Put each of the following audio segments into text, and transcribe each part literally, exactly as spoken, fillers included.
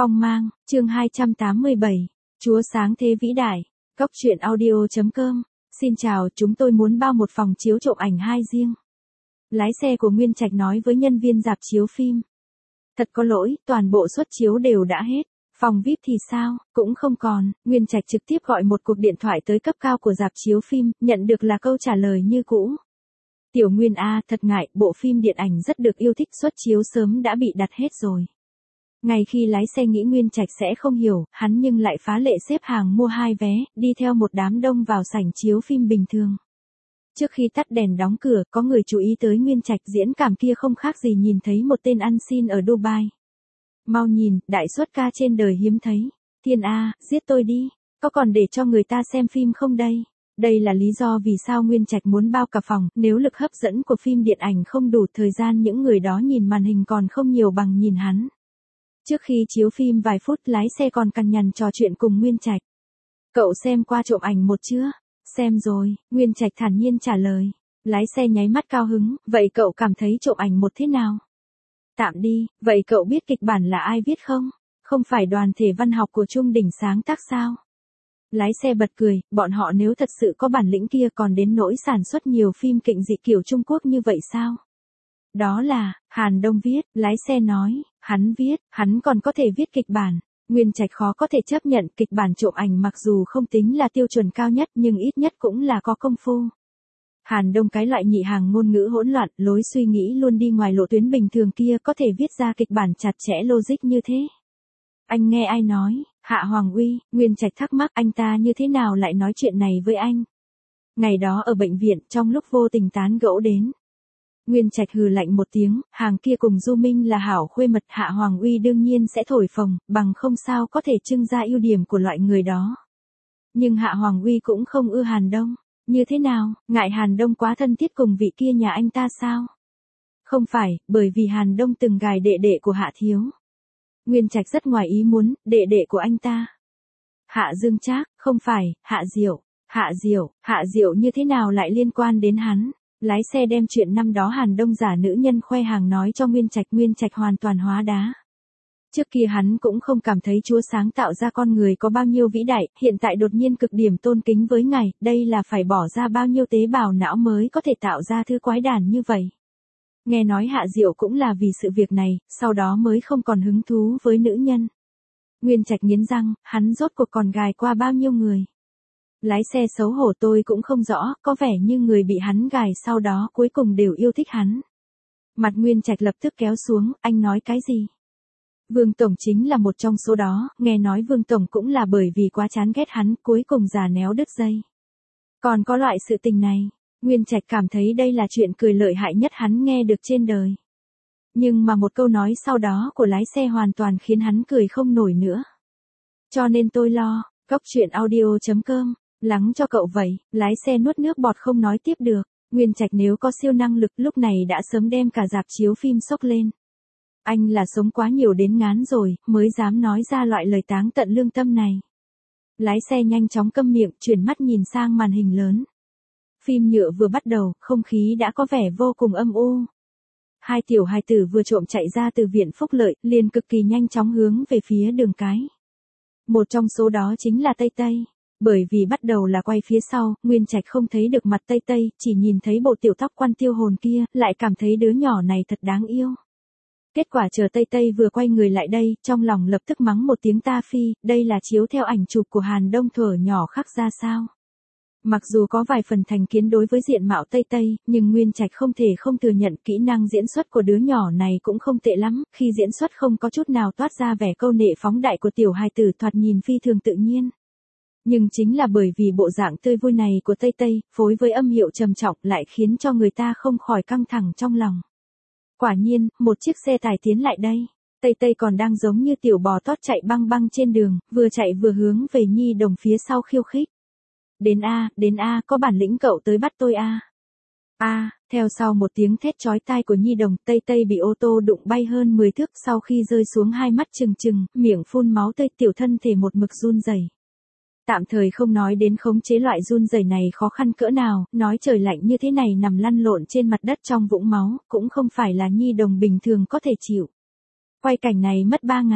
Phong mang, chương hai trăm tám mươi bảy, Chúa sáng thế vĩ đại, Cốc truyện audio chấm com. Xin chào, chúng tôi muốn bao một phòng chiếu trộm ảnh hai riêng. Lái xe của Nguyên Trạch nói với nhân viên rạp chiếu phim. Thật có lỗi, toàn bộ suất chiếu đều đã hết. Phòng vi ai pi thì sao, cũng không còn. Nguyên Trạch trực tiếp gọi một cuộc điện thoại tới cấp cao của rạp chiếu phim, nhận được là câu trả lời như cũ. Tiểu Nguyên A, thật ngại, bộ phim điện ảnh rất được yêu thích, suất chiếu sớm đã bị đặt hết rồi. Ngay khi lái xe nghĩ Nguyên Trạch sẽ không hiểu, hắn nhưng lại phá lệ xếp hàng mua hai vé, đi theo một đám đông vào sảnh chiếu phim bình thường. Trước khi tắt đèn đóng cửa, có người chú ý tới Nguyên Trạch, diễn cảm kia không khác gì nhìn thấy một tên ăn xin ở Dubai. Mau nhìn, đại xuất ca trên đời hiếm thấy. Thiên A, giết tôi đi, có còn để cho người ta xem phim không đây? Đây là lý do vì sao Nguyên Trạch muốn bao cả phòng, nếu lực hấp dẫn của phim điện ảnh không đủ thời gian những người đó nhìn màn hình còn không nhiều bằng nhìn hắn. Trước khi chiếu phim vài phút lái xe còn cằn nhằn trò chuyện cùng Nguyên Trạch. Cậu xem qua trộm ảnh một chưa? Xem rồi, Nguyên Trạch thản nhiên trả lời. Lái xe nháy mắt cao hứng, vậy cậu cảm thấy trộm ảnh một thế nào? Tạm đi, vậy cậu biết kịch bản là ai viết không? Không phải đoàn thể văn học của Trung Đỉnh sáng tác sao? Lái xe bật cười, bọn họ nếu thật sự có bản lĩnh kia còn đến nỗi sản xuất nhiều phim kịch dị kiểu Trung Quốc như vậy sao? Đó là, Hàn Đông viết, lái xe nói, hắn viết, hắn còn có thể viết kịch bản. Nguyên Trạch khó có thể chấp nhận kịch bản trộm ảnh mặc dù không tính là tiêu chuẩn cao nhất nhưng ít nhất cũng là có công phu. Hàn Đông cái loại nhị hàng ngôn ngữ hỗn loạn, lối suy nghĩ luôn đi ngoài lộ tuyến bình thường kia có thể viết ra kịch bản chặt chẽ logic như thế. Anh nghe ai nói, Hạ Hoàng Uy, Nguyên Trạch thắc mắc anh ta như thế nào lại nói chuyện này với anh. Ngày đó ở bệnh viện trong lúc vô tình tán gẫu đến. Nguyên Trạch hừ lạnh một tiếng, hàng kia cùng Du Minh là hảo khuê mật, Hạ Hoàng Uy đương nhiên sẽ thổi phồng, bằng không sao có thể trưng ra ưu điểm của loại người đó. Nhưng Hạ Hoàng Uy cũng không ưa Hàn Đông, như thế nào, ngại Hàn Đông quá thân thiết cùng vị kia nhà anh ta sao? Không phải, bởi vì Hàn Đông từng gài đệ đệ của Hạ Thiếu. Nguyên Trạch rất ngoài ý muốn, đệ đệ của anh ta. Hạ Dương Trác, không phải, Hạ Diệu, Hạ Diệu, Hạ Diệu như thế nào lại liên quan đến hắn? Lái xe đem chuyện năm đó Hàn Đông giả nữ nhân khoe hàng nói cho Nguyên Trạch, Nguyên Trạch hoàn toàn hóa đá. Trước kia hắn cũng không cảm thấy Chúa sáng tạo ra con người có bao nhiêu vĩ đại, hiện tại đột nhiên cực điểm tôn kính với Ngài, đây là phải bỏ ra bao nhiêu tế bào não mới có thể tạo ra thứ quái đản như vậy. Nghe nói Hạ Diệu cũng là vì sự việc này, sau đó mới không còn hứng thú với nữ nhân. Nguyên Trạch nghiến răng, hắn rốt cuộc còn gài qua bao nhiêu người. Lái xe xấu hổ, tôi cũng không rõ, có vẻ như người bị hắn gài sau đó cuối cùng đều yêu thích hắn. Mặt Nguyên Trạch lập tức kéo xuống, anh nói cái gì? Vương Tổng chính là một trong số đó, nghe nói Vương Tổng cũng là bởi vì quá chán ghét hắn, cuối cùng già néo đứt dây. Còn có loại sự tình này, Nguyên Trạch cảm thấy đây là chuyện cười lợi hại nhất hắn nghe được trên đời. Nhưng mà một câu nói sau đó của lái xe hoàn toàn khiến hắn cười không nổi nữa. Cho nên tôi lo, Cốc truyện audio chấm com. Lắng cho cậu vậy, lái xe nuốt nước bọt không nói tiếp được. Nguyên Trạch nếu có siêu năng lực lúc này đã sớm đem cả rạp chiếu phim sốc lên. Anh là sống quá nhiều đến ngán rồi, mới dám nói ra loại lời táng tận lương tâm này. Lái xe nhanh chóng câm miệng, chuyển mắt nhìn sang màn hình lớn. Phim nhựa vừa bắt đầu, không khí đã có vẻ vô cùng âm u. Hai tiểu hài tử vừa trộm chạy ra từ viện phúc lợi, liền cực kỳ nhanh chóng hướng về phía đường cái. Một trong số đó chính là Tây Tây. Bởi vì bắt đầu là quay phía sau, Nguyên Trạch không thấy được mặt Tây Tây, chỉ nhìn thấy bộ tiểu tóc quan tiêu hồn kia, lại cảm thấy đứa nhỏ này thật đáng yêu. Kết quả chờ Tây Tây vừa quay người lại đây, trong lòng lập tức mắng một tiếng ta phi, đây là chiếu theo ảnh chụp của Hàn Đông thuở nhỏ khắc ra sao. Mặc dù có vài phần thành kiến đối với diện mạo Tây Tây, nhưng Nguyên Trạch không thể không thừa nhận kỹ năng diễn xuất của đứa nhỏ này cũng không tệ lắm, khi diễn xuất không có chút nào toát ra vẻ câu nệ phóng đại của tiểu hài tử, thoạt nhìn phi thường tự nhiên. Nhưng chính là bởi vì bộ dạng tươi vui này của Tây Tây, phối với âm hiệu trầm trọng lại khiến cho người ta không khỏi căng thẳng trong lòng. Quả nhiên, một chiếc xe tải tiến lại đây. Tây Tây còn đang giống như tiểu bò tót chạy băng băng trên đường, vừa chạy vừa hướng về Nhi Đồng phía sau khiêu khích. Đến A, đến A, có bản lĩnh cậu tới bắt tôi A. A, theo sau một tiếng thét chói tai của Nhi Đồng, Tây Tây bị ô tô đụng bay hơn mười thước, sau khi rơi xuống hai mắt trừng trừng, miệng phun máu tươi, tiểu thân thể một mực run rẩy. Tạm thời không nói đến khống chế loại run rẩy này khó khăn cỡ nào, nói trời lạnh như thế này nằm lăn lộn trên mặt đất trong vũng máu, cũng không phải là Nhi Đồng bình thường có thể chịu. Quay cảnh này mất ba ngày.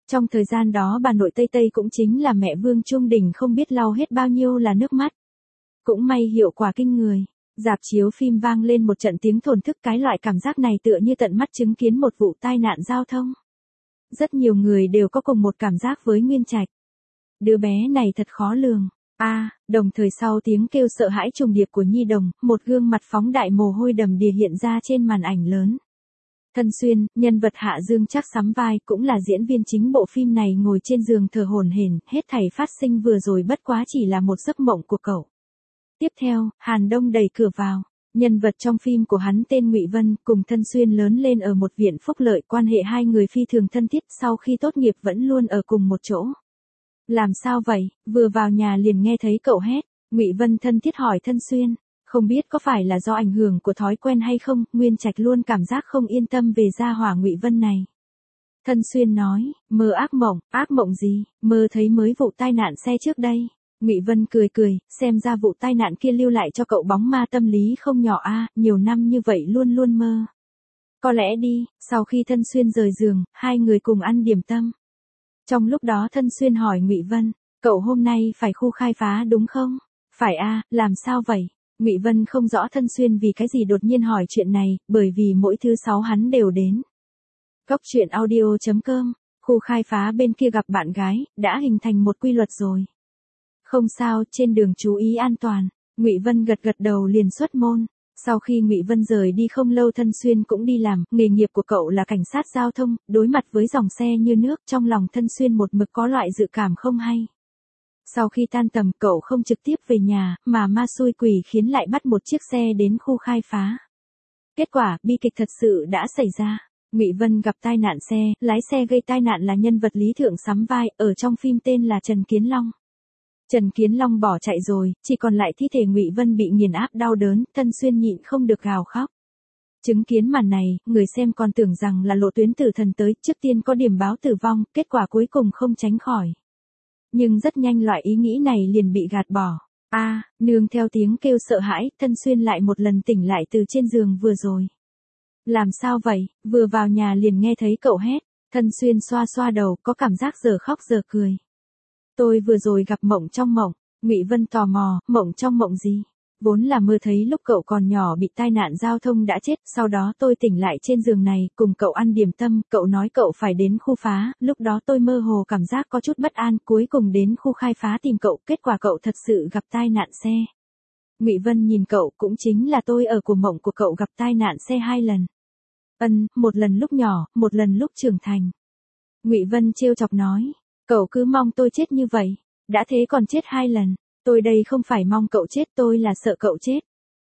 Trong thời gian đó bà nội Tây Tây cũng chính là mẹ Vương Trung Đình không biết lau hết bao nhiêu là nước mắt. Cũng may hiệu quả kinh người. Rạp chiếu phim vang lên một trận tiếng thổn thức, cái loại cảm giác này tựa như tận mắt chứng kiến một vụ tai nạn giao thông. Rất nhiều người đều có cùng một cảm giác với Nguyên Trạch. Đứa bé này thật khó lường. A, à, đồng thời sau tiếng kêu sợ hãi trùng điệp của nhi đồng, một gương mặt phóng đại mồ hôi đầm đìa hiện ra trên màn ảnh lớn. Thân Xuyên, nhân vật Hạ Dương Trác sắm vai, cũng là diễn viên chính bộ phim này, ngồi trên giường thở hổn hển, hết thảy phát sinh vừa rồi bất quá chỉ là một giấc mộng của cậu. Tiếp theo, Hàn Đông đẩy cửa vào. Nhân vật trong phim của hắn tên Ngụy Vân, cùng Thân Xuyên lớn lên ở một viện phúc lợi, quan hệ hai người phi thường thân thiết, sau khi tốt nghiệp vẫn luôn ở cùng một chỗ. Làm sao vậy? Vừa vào nhà liền nghe thấy cậu hét. Ngụy Vân thân thiết hỏi Thân Xuyên. Không biết có phải là do ảnh hưởng của thói quen hay không, Nguyên Trạch luôn cảm giác không yên tâm về gia hỏa Ngụy Vân này. Thân Xuyên nói, mơ ác mộng, ác mộng gì, mơ thấy mới vụ tai nạn xe trước đây. Ngụy Vân cười cười, xem ra vụ tai nạn kia lưu lại cho cậu bóng ma tâm lý không nhỏ a, nhiều năm như vậy luôn luôn mơ. Có lẽ đi. Sau khi Thân Xuyên rời giường, hai người cùng ăn điểm tâm. Trong lúc đó Thân Xuyên hỏi Ngụy Vân, cậu hôm nay phải khu khai phá đúng không? Phải a, làm sao vậy? Ngụy Vân không rõ Thân Xuyên vì cái gì đột nhiên hỏi chuyện này, bởi vì mỗi thứ sáu hắn đều đến. Cốc truyện audio chấm com, khu khai phá bên kia gặp bạn gái, đã hình thành một quy luật rồi. Không sao, trên đường chú ý an toàn. Ngụy Vân gật gật đầu liền xuất môn. Sau khi Ngụy Vân rời đi không lâu Thân Xuyên cũng đi làm, nghề nghiệp của cậu là cảnh sát giao thông, đối mặt với dòng xe như nước, trong lòng Thân Xuyên một mực có loại dự cảm không hay. Sau khi tan tầm cậu không trực tiếp về nhà, mà ma xui quỷ khiến lại bắt một chiếc xe đến khu khai phá. Kết quả, bi kịch thật sự đã xảy ra. Ngụy Vân gặp tai nạn xe, lái xe gây tai nạn là nhân vật Lý Thượng sắm vai, ở trong phim tên là Trần Kiến Long. Trần Kiến Long bỏ chạy rồi, chỉ còn lại thi thể Ngụy Vân bị nghiền áp đau đớn, Thân Xuyên nhịn không được gào khóc. Chứng kiến màn này, người xem còn tưởng rằng là lộ tuyến tử thần tới, trước tiên có điểm báo tử vong, kết quả cuối cùng không tránh khỏi. Nhưng rất nhanh loại ý nghĩ này liền bị gạt bỏ. A, à, nương theo tiếng kêu sợ hãi, Thân Xuyên lại một lần tỉnh lại từ trên giường vừa rồi. Làm sao vậy? Vừa vào nhà liền nghe thấy cậu hét. Thân Xuyên xoa xoa đầu, có cảm giác giờ khóc giờ cười. Tôi vừa rồi gặp mộng trong mộng. Ngụy Vân tò mò, mộng trong mộng gì? Vốn là mơ thấy lúc cậu còn nhỏ bị tai nạn giao thông đã chết, sau đó tôi tỉnh lại trên giường này, cùng cậu ăn điểm tâm, cậu nói cậu phải đến khu phá, lúc đó tôi mơ hồ cảm giác có chút bất an, cuối cùng đến khu khai phá tìm cậu, kết quả cậu thật sự gặp tai nạn xe. Ngụy Vân nhìn cậu, cũng chính là tôi ở của mộng của cậu gặp tai nạn xe hai lần. Ân, một lần lúc nhỏ, một lần lúc trưởng thành. Ngụy Vân trêu chọc nói, cậu cứ mong tôi chết như vậy, đã thế còn chết hai lần. Tôi đây không phải mong cậu chết, tôi là sợ cậu chết.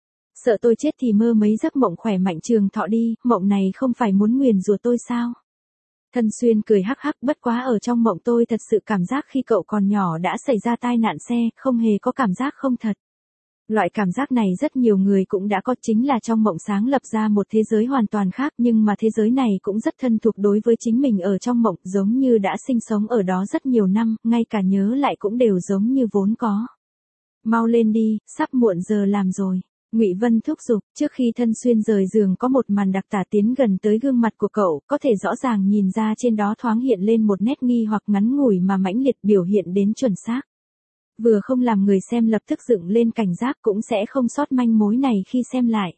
Sợ tôi chết thì mơ mấy giấc mộng khỏe mạnh trường thọ đi, mộng này không phải muốn nguyền rủa tôi sao? Thân Xuyên cười hắc hắc, bất quá ở trong mộng tôi thật sự cảm giác khi cậu còn nhỏ đã xảy ra tai nạn xe, không hề có cảm giác không thật. Loại cảm giác này rất nhiều người cũng đã có, chính là trong mộng sáng lập ra một thế giới hoàn toàn khác, nhưng mà thế giới này cũng rất thân thuộc đối với chính mình ở trong mộng, giống như đã sinh sống ở đó rất nhiều năm, ngay cả nhớ lại cũng đều giống như vốn có. Mau lên đi, sắp muộn giờ làm rồi. Ngụy Vân thúc giục, trước khi Thân Xuyên rời giường có một màn đặc tả tiến gần tới gương mặt của cậu, có thể rõ ràng nhìn ra trên đó thoáng hiện lên một nét nghi hoặc ngắn ngủi mà mãnh liệt biểu hiện đến chuẩn xác. Vừa không làm người xem lập tức dựng lên cảnh giác cũng sẽ không sót manh mối này khi xem lại.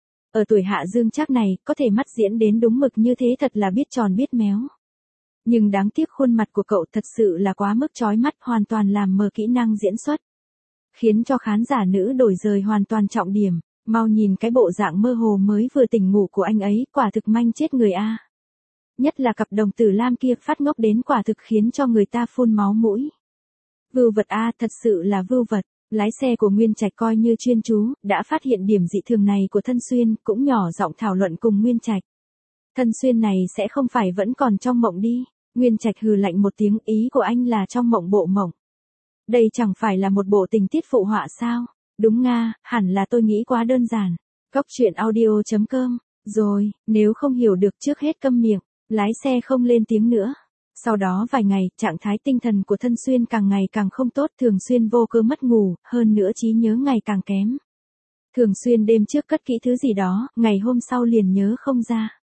Ở tuổi Hạ Dương Trác này, có thể mắt diễn đến đúng mực như thế thật là biết tròn biết méo. Nhưng đáng tiếc khuôn mặt của cậu thật sự là quá mức chói mắt, hoàn toàn làm mờ kỹ năng diễn xuất. Khiến cho khán giả nữ đổi rời hoàn toàn trọng điểm, mau nhìn cái bộ dạng mơ hồ mới vừa tỉnh ngủ của anh ấy, quả thực manh chết người a. Nhất là cặp đồng tử lam kia phát ngốc đến quả thực khiến cho người ta phun máu mũi. Vưu vật a, thật sự là vưu vật. Lái xe của Nguyên Trạch coi như chuyên chú, đã phát hiện điểm dị thường này của Thân Xuyên, cũng nhỏ giọng thảo luận cùng Nguyên Trạch. Thân Xuyên này sẽ không phải vẫn còn trong mộng đi. Nguyên Trạch hừ lạnh một tiếng, ý của anh là trong mộng bộ mộng. Đây chẳng phải là một bộ tình tiết phụ họa sao? Đúng nga, hẳn là tôi nghĩ quá đơn giản. Cốc truyện audio chấm com. Rồi, nếu không hiểu được trước hết câm miệng, lái xe không lên tiếng nữa. Sau đó vài ngày, trạng thái tinh thần của Thân Xuyên càng ngày càng không tốt, thường xuyên vô cớ mất ngủ, hơn nữa trí nhớ ngày càng kém. Thường xuyên đêm trước cất kỹ thứ gì đó, ngày hôm sau liền nhớ không ra.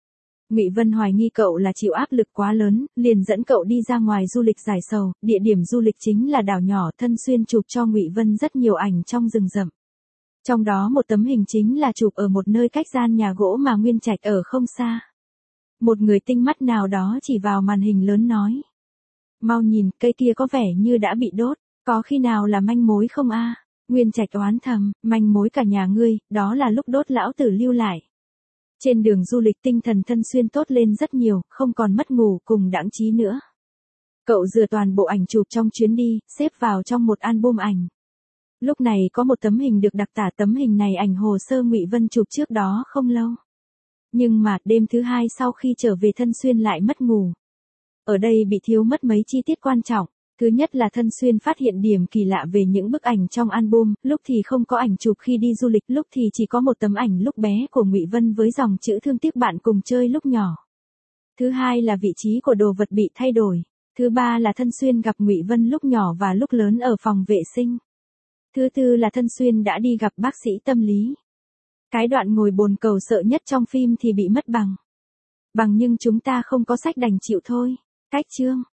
Ngụy Vân hoài nghi cậu là chịu áp lực quá lớn, liền dẫn cậu đi ra ngoài du lịch giải sầu, địa điểm du lịch chính là đảo nhỏ. Thân Xuyên chụp cho Ngụy Vân rất nhiều ảnh trong rừng rậm. Trong đó một tấm hình chính là chụp ở một nơi cách gian nhà gỗ mà Nguyên Trạch ở không xa. Một người tinh mắt nào đó chỉ vào màn hình lớn nói. Mau nhìn, cây kia có vẻ như đã bị đốt, có khi nào là manh mối không a? Nguyên Trạch oán thầm, manh mối cả nhà ngươi, đó là lúc đốt lão tử lưu lại. Trên đường du lịch tinh thần Thân Xuyên tốt lên rất nhiều, không còn mất ngủ cùng đãng trí nữa. Cậu dừa toàn bộ ảnh chụp trong chuyến đi, xếp vào trong một album ảnh. Lúc này có một tấm hình được đặc tả, tấm hình này ảnh hồ sơ Ngụy Vân chụp trước đó không lâu. Nhưng mà đêm thứ hai sau khi trở về Thân Xuyên lại mất ngủ. Ở đây bị thiếu mất mấy chi tiết quan trọng. Thứ nhất là Thân Xuyên phát hiện điểm kỳ lạ về những bức ảnh trong album, lúc thì không có ảnh chụp khi đi du lịch, lúc thì chỉ có một tấm ảnh lúc bé của Ngụy Vân với dòng chữ thương tiếc bạn cùng chơi lúc nhỏ. Thứ hai là vị trí của đồ vật bị thay đổi. Thứ ba là Thân Xuyên gặp Ngụy Vân lúc nhỏ và lúc lớn ở phòng vệ sinh. Thứ tư là Thân Xuyên đã đi gặp bác sĩ tâm lý. Cái đoạn ngồi bồn cầu sợ nhất trong phim thì bị mất bằng. Bằng nhưng chúng ta không có sách đành chịu thôi. Cách chương